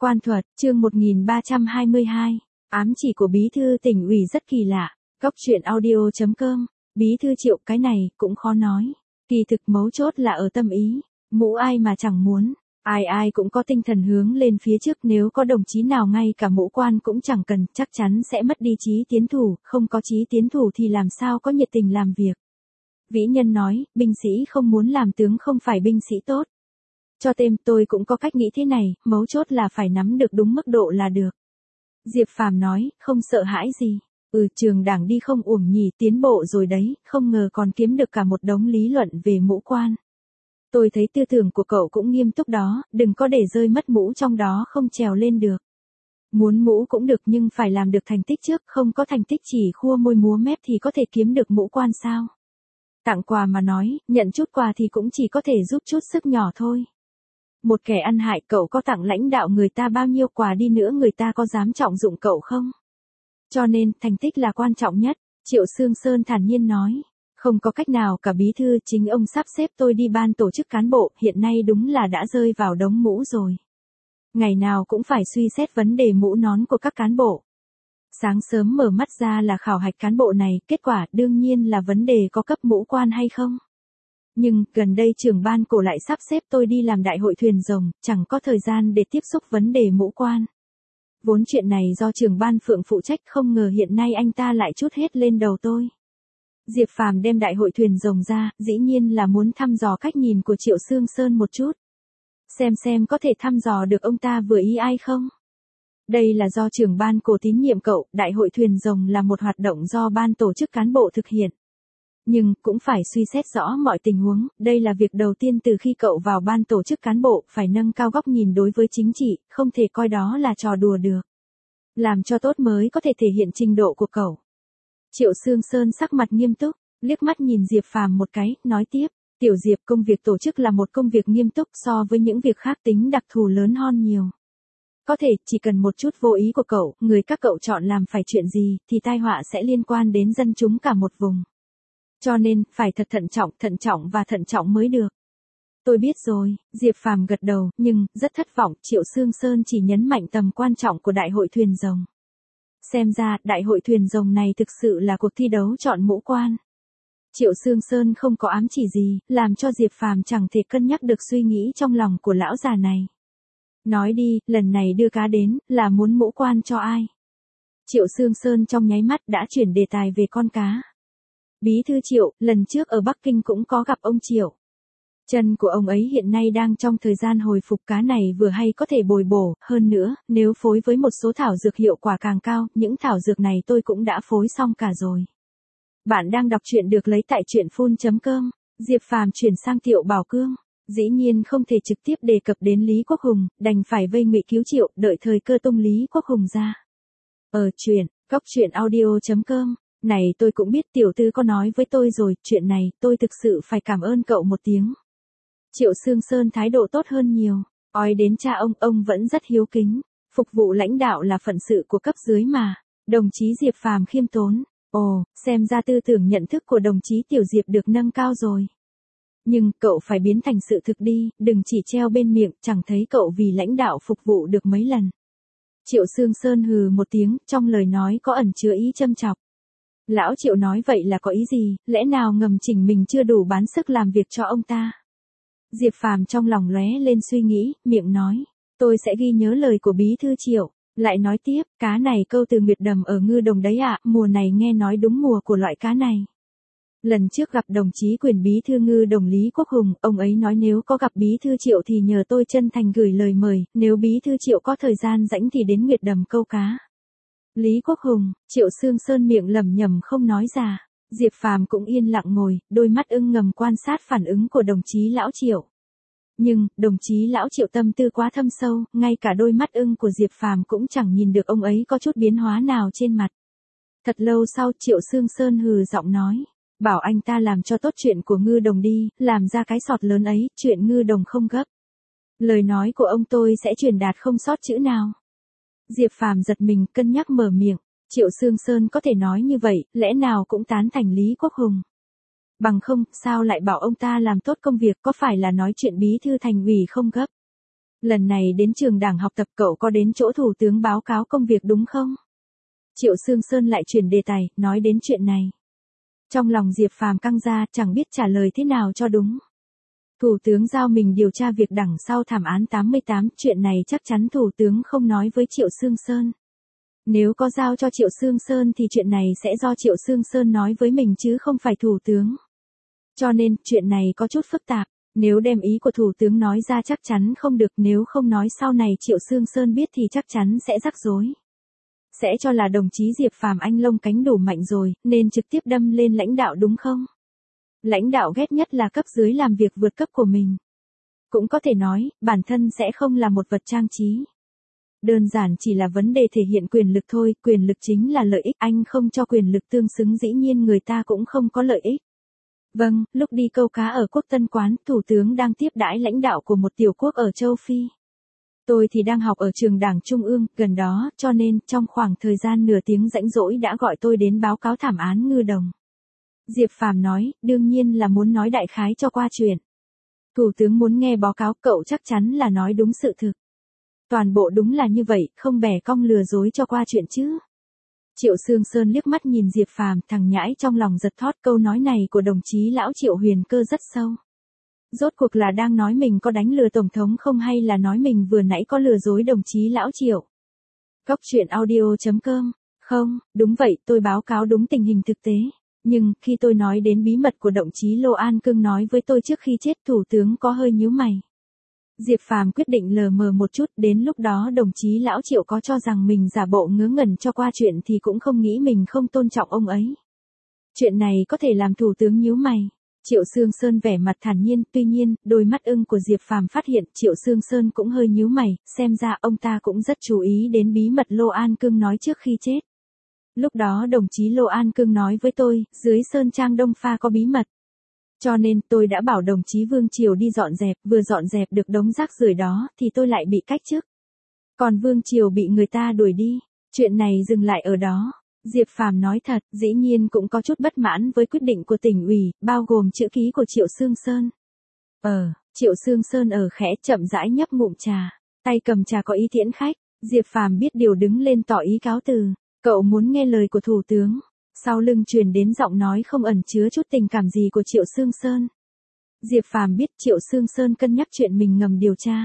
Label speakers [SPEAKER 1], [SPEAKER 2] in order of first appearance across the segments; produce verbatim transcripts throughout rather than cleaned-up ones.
[SPEAKER 1] Quan thuật, chương một nghìn ba trăm hai mươi hai. Ám chỉ của bí thư tỉnh ủy rất kỳ lạ. Góc truyện audio chấm com. Bí thư Triệu, cái này cũng khó nói. Kỳ thực mấu chốt là ở tâm ý. Mũ ai mà chẳng muốn. Ai ai cũng có tinh thần hướng lên phía trước, nếu có đồng chí nào ngay cả mũ quan cũng chẳng cần, chắc chắn sẽ mất đi chí tiến thủ, không có chí tiến thủ thì làm sao có nhiệt tình làm việc. Vĩ Nhân nói, binh sĩ không muốn làm tướng không phải binh sĩ tốt. Cho thêm, tôi cũng có cách nghĩ thế này, mấu chốt là phải nắm được đúng mức độ là được. Diệp Phàm nói, không sợ hãi gì. Ừ, trường đảng đi không uổng nhỉ, tiến bộ rồi đấy, không ngờ còn kiếm được cả một đống lý luận về mũ quan. Tôi thấy tư tưởng của cậu cũng nghiêm túc đó, đừng có để rơi mất mũ trong đó không trèo lên được. Muốn mũ cũng được nhưng phải làm được thành tích trước, không có thành tích chỉ khua môi múa mép thì có thể kiếm được mũ quan sao. Tặng quà mà nói, nhận chút quà thì cũng chỉ có thể giúp chút sức nhỏ thôi. Một kẻ ăn hại, cậu có tặng lãnh đạo người ta bao nhiêu quà đi nữa người ta có dám trọng dụng cậu không? Cho nên, thành tích là quan trọng nhất, Triệu Sương Sơn thản nhiên nói. Không có cách nào cả bí thư, chính ông sắp xếp tôi đi ban tổ chức cán bộ, hiện nay đúng là đã rơi vào đống mũ rồi. Ngày nào cũng phải suy xét vấn đề mũ nón của các cán bộ. Sáng sớm mở mắt ra là khảo hạch cán bộ này, kết quả đương nhiên là vấn đề có cấp mũ quan hay không. Nhưng, gần đây trưởng ban cổ lại sắp xếp tôi đi làm đại hội thuyền rồng, chẳng có thời gian để tiếp xúc vấn đề mũ quan. Vốn chuyện này do trưởng ban Phượng phụ trách, không ngờ hiện nay anh ta lại trút hết lên đầu tôi. Diệp Phàm đem đại hội thuyền rồng ra, dĩ nhiên là muốn thăm dò cách nhìn của Triệu Sương Sơn một chút. Xem xem có thể thăm dò được ông ta vừa ý ai không? Đây là do trưởng ban cổ tín nhiệm cậu, đại hội thuyền rồng là một hoạt động do ban tổ chức cán bộ thực hiện. Nhưng, cũng phải suy xét rõ mọi tình huống, đây là việc đầu tiên từ khi cậu vào ban tổ chức cán bộ, phải nâng cao góc nhìn đối với chính trị, không thể coi đó là trò đùa được. Làm cho tốt mới có thể thể hiện trình độ của cậu. Triệu Sương Sơn sắc mặt nghiêm túc, liếc mắt nhìn Diệp Phàm một cái, nói tiếp, Tiểu Diệp, công việc tổ chức là một công việc nghiêm túc, so với những việc khác tính đặc thù lớn hơn nhiều. Có thể, chỉ cần một chút vô ý của cậu, người các cậu chọn làm phải chuyện gì, thì tai họa sẽ liên quan đến dân chúng cả một vùng. Cho nên, phải thật thận trọng, thận trọng và thận trọng mới được. Tôi biết rồi, Diệp Phàm gật đầu, nhưng, rất thất vọng, Triệu Sương Sơn chỉ nhấn mạnh tầm quan trọng của đại hội thuyền rồng. Xem ra, đại hội thuyền rồng này thực sự là cuộc thi đấu chọn mũ quan. Triệu Sương Sơn không có ám chỉ gì, làm cho Diệp Phàm chẳng thể cân nhắc được suy nghĩ trong lòng của lão già này. Nói đi, lần này đưa cá đến, là muốn mũ quan cho ai? Triệu Sương Sơn trong nháy mắt đã chuyển đề tài về con cá. Bí thư Triệu, lần trước ở Bắc Kinh cũng có gặp ông Triệu. Chân của ông ấy hiện nay đang trong thời gian hồi phục, cá này vừa hay có thể bồi bổ, hơn nữa, nếu phối với một số thảo dược hiệu quả càng cao, những thảo dược này tôi cũng đã phối xong cả rồi. Bạn đang đọc truyện được lấy tại truyện phun chấm com, Diệp Phàm chuyển sang Thiệu Bảo Cương, dĩ nhiên không thể trực tiếp đề cập đến Lý Quốc Hùng, đành phải vây ngụy cứu Triệu, đợi thời cơ tung Lý Quốc Hùng ra. Ở truyện, góc truyện audio chấm com. Này tôi cũng biết tiểu thư có nói với tôi rồi, chuyện này, tôi thực sự phải cảm ơn cậu một tiếng. Triệu Sương Sơn thái độ tốt hơn nhiều, ói đến cha ông, ông vẫn rất hiếu kính, phục vụ lãnh đạo là phận sự của cấp dưới mà. Đồng chí Diệp Phàm khiêm tốn, ồ, xem ra tư tưởng nhận thức của đồng chí Tiểu Diệp được nâng cao rồi. Nhưng, cậu phải biến thành sự thực đi, đừng chỉ treo bên miệng, chẳng thấy cậu vì lãnh đạo phục vụ được mấy lần. Triệu Sương Sơn hừ một tiếng, trong lời nói có ẩn chứa ý châm chọc. Lão Triệu nói vậy là có ý gì, lẽ nào ngầm chỉnh mình chưa đủ bán sức làm việc cho ông ta? Diệp Phàm trong lòng lóe lên suy nghĩ, miệng nói, tôi sẽ ghi nhớ lời của bí thư Triệu, lại nói tiếp, cá này câu từ Nguyệt Đầm ở Ngư Đồng đấy ạ, mùa này nghe nói đúng mùa của loại cá này. Lần trước gặp đồng chí quyền bí thư Ngư Đồng Lý Quốc Hùng, ông ấy nói nếu có gặp bí thư Triệu thì nhờ tôi chân thành gửi lời mời, nếu bí thư Triệu có thời gian rảnh thì đến Nguyệt Đầm câu cá. Lý Quốc Hùng, Triệu Sương Sơn miệng lẩm nhẩm không nói ra. Diệp Phàm cũng yên lặng ngồi, đôi mắt ưng ngầm quan sát phản ứng của đồng chí lão Triệu. Nhưng, đồng chí lão Triệu tâm tư quá thâm sâu, ngay cả đôi mắt ưng của Diệp Phàm cũng chẳng nhìn được ông ấy có chút biến hóa nào trên mặt. Thật lâu sau, Triệu Sương Sơn hừ giọng nói, bảo anh ta làm cho tốt chuyện của Ngư Đồng đi, làm ra cái sọt lớn ấy, chuyện Ngư Đồng không gấp. Lời nói của ông tôi sẽ truyền đạt không sót chữ nào. Diệp Phàm giật mình, cân nhắc mở miệng. Triệu Sương Sơn có thể nói như vậy, lẽ nào cũng tán thành Lý Quốc Hùng. Bằng không, sao lại bảo ông ta làm tốt công việc, có phải là nói chuyện bí thư thành ủy không gấp. Lần này đến trường đảng học tập cậu có đến chỗ thủ tướng báo cáo công việc đúng không? Triệu Sương Sơn lại chuyển đề tài, nói đến chuyện này. Trong lòng Diệp Phàm căng ra, chẳng biết trả lời thế nào cho đúng. Thủ tướng giao mình điều tra việc đằng sau thảm án tám mươi tám, chuyện này chắc chắn thủ tướng không nói với Triệu Sương Sơn. Nếu có giao cho Triệu Sương Sơn thì chuyện này sẽ do Triệu Sương Sơn nói với mình chứ không phải thủ tướng. Cho nên, chuyện này có chút phức tạp. Nếu đem ý của thủ tướng nói ra chắc chắn không được, nếu không nói sau này Triệu Sương Sơn biết thì chắc chắn sẽ rắc rối. Sẽ cho là đồng chí Diệp Phàm anh lông cánh đủ mạnh rồi, nên trực tiếp đâm lên lãnh đạo đúng không? Lãnh đạo ghét nhất là cấp dưới làm việc vượt cấp của mình. Cũng có thể nói, bản thân sẽ không là một vật trang trí. Đơn giản chỉ là vấn đề thể hiện quyền lực thôi, quyền lực chính là lợi ích, anh không cho quyền lực tương xứng dĩ nhiên người ta cũng không có lợi ích. Vâng, lúc đi câu cá ở Quốc Tân Quán, thủ tướng đang tiếp đãi lãnh đạo của một tiểu quốc ở châu Phi. Tôi thì đang học ở trường đảng trung ương, gần đó, cho nên, trong khoảng thời gian nửa tiếng rãnh rỗi đã gọi tôi đến báo cáo thảm án Ngư Đồng. Diệp Phàm nói, đương nhiên là muốn nói đại khái cho qua chuyện. Thủ tướng muốn nghe báo cáo, cậu chắc chắn là nói đúng sự thực. Toàn bộ đúng là như vậy, không bẻ cong lừa dối cho qua chuyện chứ. Triệu Sương Sơn liếc mắt nhìn Diệp Phàm, thằng nhãi trong lòng giật thót, câu nói này của đồng chí lão Triệu huyền cơ rất sâu. Rốt cuộc là đang nói mình có đánh lừa Tổng thống không hay là nói mình vừa nãy có lừa dối đồng chí lão Triệu. Góc truyện audio chấm com, không, đúng vậy, tôi báo cáo đúng tình hình thực tế. Nhưng, khi tôi nói đến bí mật của đồng chí Lô An Cương nói với tôi trước khi chết, thủ tướng có hơi nhíu mày. Diệp Phàm quyết định lờ mờ một chút, đến lúc đó đồng chí lão Triệu có cho rằng mình giả bộ ngớ ngẩn cho qua chuyện thì cũng không nghĩ mình không tôn trọng ông ấy. Chuyện này có thể làm thủ tướng nhíu mày. Triệu Sương Sơn vẻ mặt thản nhiên, tuy nhiên, đôi mắt ưng của Diệp Phàm phát hiện Triệu Sương Sơn cũng hơi nhíu mày, xem ra ông ta cũng rất chú ý đến bí mật Lô An Cương nói trước khi chết. Lúc đó đồng chí Lô An Cương nói với tôi, dưới Sơn Trang Đông Pha có bí mật. Cho nên tôi đã bảo đồng chí Vương Triều đi dọn dẹp, vừa dọn dẹp được đống rác rưởi đó thì tôi lại bị cách chức. Còn Vương Triều bị người ta đuổi đi, chuyện này dừng lại ở đó. Diệp Phàm nói thật, dĩ nhiên cũng có chút bất mãn với quyết định của tỉnh ủy, bao gồm chữ ký của Triệu Sương Sơn. Ờ, Triệu Sương Sơn ở khẽ chậm rãi nhấp ngụm trà, tay cầm trà có ý tiễn khách, Diệp Phàm biết điều đứng lên tỏ ý cáo từ, cậu muốn nghe lời của thủ tướng. Sau lưng truyền đến giọng nói không ẩn chứa chút tình cảm gì của Triệu Sương Sơn. Diệp Phàm biết Triệu Sương Sơn cân nhắc chuyện mình ngầm điều tra.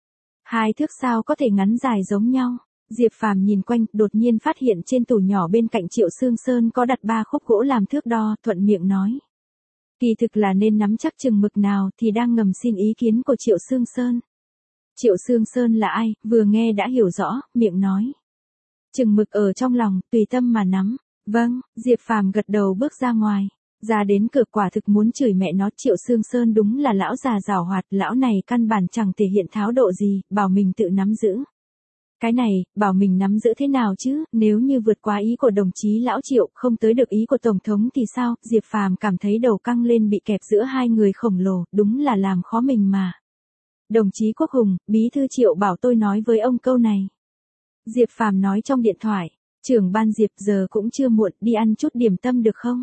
[SPEAKER 1] Hai thước sao có thể ngắn dài giống nhau. Diệp Phàm nhìn quanh, đột nhiên phát hiện trên tủ nhỏ bên cạnh Triệu Sương Sơn có đặt ba khúc gỗ làm thước đo, thuận miệng nói. Kỳ thực là nên nắm chắc chừng mực nào thì đang ngầm xin ý kiến của Triệu Sương Sơn. Triệu Sương Sơn là ai, vừa nghe đã hiểu rõ, miệng nói. Chừng mực ở trong lòng, tùy tâm mà nắm. Vâng, Diệp Phàm gật đầu bước ra ngoài. Ra đến cửa quả thực muốn chửi mẹ nó, Triệu Sương Sơn đúng là lão già giảo hoạt, lão này căn bản chẳng thể hiện tháo độ gì, bảo mình tự nắm giữ. Cái này, bảo mình nắm giữ thế nào chứ, nếu như vượt quá ý của đồng chí lão Triệu, không tới được ý của Tổng thống thì sao, Diệp Phàm cảm thấy đầu căng lên bị kẹp giữa hai người khổng lồ, đúng là làm khó mình mà. Đồng chí Quốc Hùng, bí thư Triệu bảo tôi nói với ông câu này. Diệp Phàm nói trong điện thoại. Trưởng ban Diệp giờ cũng chưa muộn, đi ăn chút điểm tâm được không?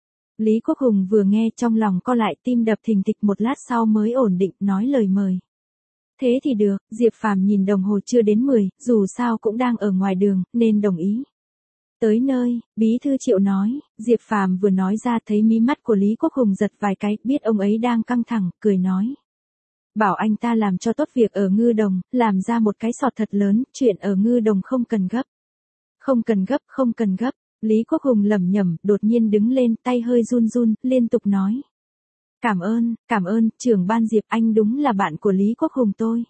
[SPEAKER 1] Lý Quốc Hùng vừa nghe trong lòng co lại, tim đập thình thịch, một lát sau mới ổn định, nói lời mời. Thế thì được, Diệp Phàm nhìn đồng hồ chưa đến mười, dù sao cũng đang ở ngoài đường, nên đồng ý. Tới nơi, bí thư Triệu nói, Diệp Phàm vừa nói ra thấy mí mắt của Lý Quốc Hùng giật vài cái, biết ông ấy đang căng thẳng, cười nói. Bảo anh ta làm cho tốt việc ở Ngư Đồng, làm ra một cái sọt thật lớn, chuyện ở Ngư Đồng không cần gấp. Không cần gấp, không cần gấp, Lý Quốc Hùng lẩm nhẩm, đột nhiên đứng lên, tay hơi run run, liên tục nói. Cảm ơn, cảm ơn, trưởng ban Diệp, anh đúng là bạn của Lý Quốc Hùng tôi.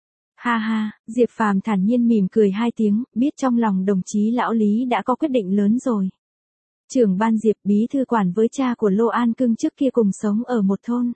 [SPEAKER 1] Ha ha, Diệp Phàm thản nhiên mỉm cười hai tiếng, biết trong lòng đồng chí lão Lý đã có quyết định lớn rồi. Trưởng ban Diệp, bí thư quản với cha của Lô An Cương trước kia cùng sống ở một thôn.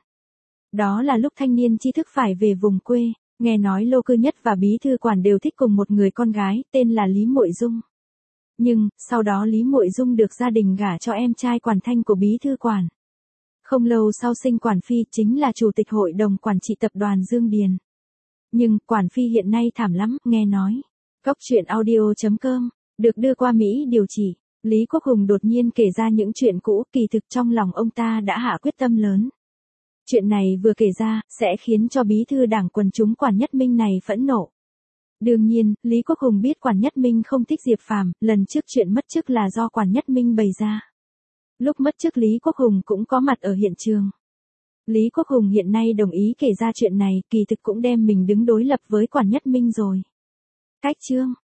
[SPEAKER 1] Đó là lúc thanh niên tri thức phải về vùng quê, nghe nói Lô Cư Nhất và bí thư quản đều thích cùng một người con gái, tên là Lý Muội Dung. Nhưng, sau đó Lý Muội Dung được gia đình gả cho em trai Quản Thanh của bí thư quản. Không lâu sau sinh Quản Phi, chính là chủ tịch hội đồng quản trị tập đoàn Dương Điền. Nhưng, Quản Phi hiện nay thảm lắm, nghe nói. Góc truyện audio chấm com, được đưa qua Mỹ điều chỉ. Lý Quốc Hùng đột nhiên kể ra những chuyện cũ, kỳ thực trong lòng ông ta đã hạ quyết tâm lớn. Chuyện này vừa kể ra, sẽ khiến cho bí thư đảng quần chúng Quản Nhất Minh này phẫn nộ. Đương nhiên, Lý Quốc Hùng biết Quản Nhất Minh không thích Diệp Phàm, lần trước chuyện mất chức là do Quản Nhất Minh bày ra. Lúc mất chức Lý Quốc Hùng cũng có mặt ở hiện trường. Lý Quốc Hùng hiện nay đồng ý kể ra chuyện này, kỳ thực cũng đem mình đứng đối lập với Quản Nhất Minh rồi. Cách chương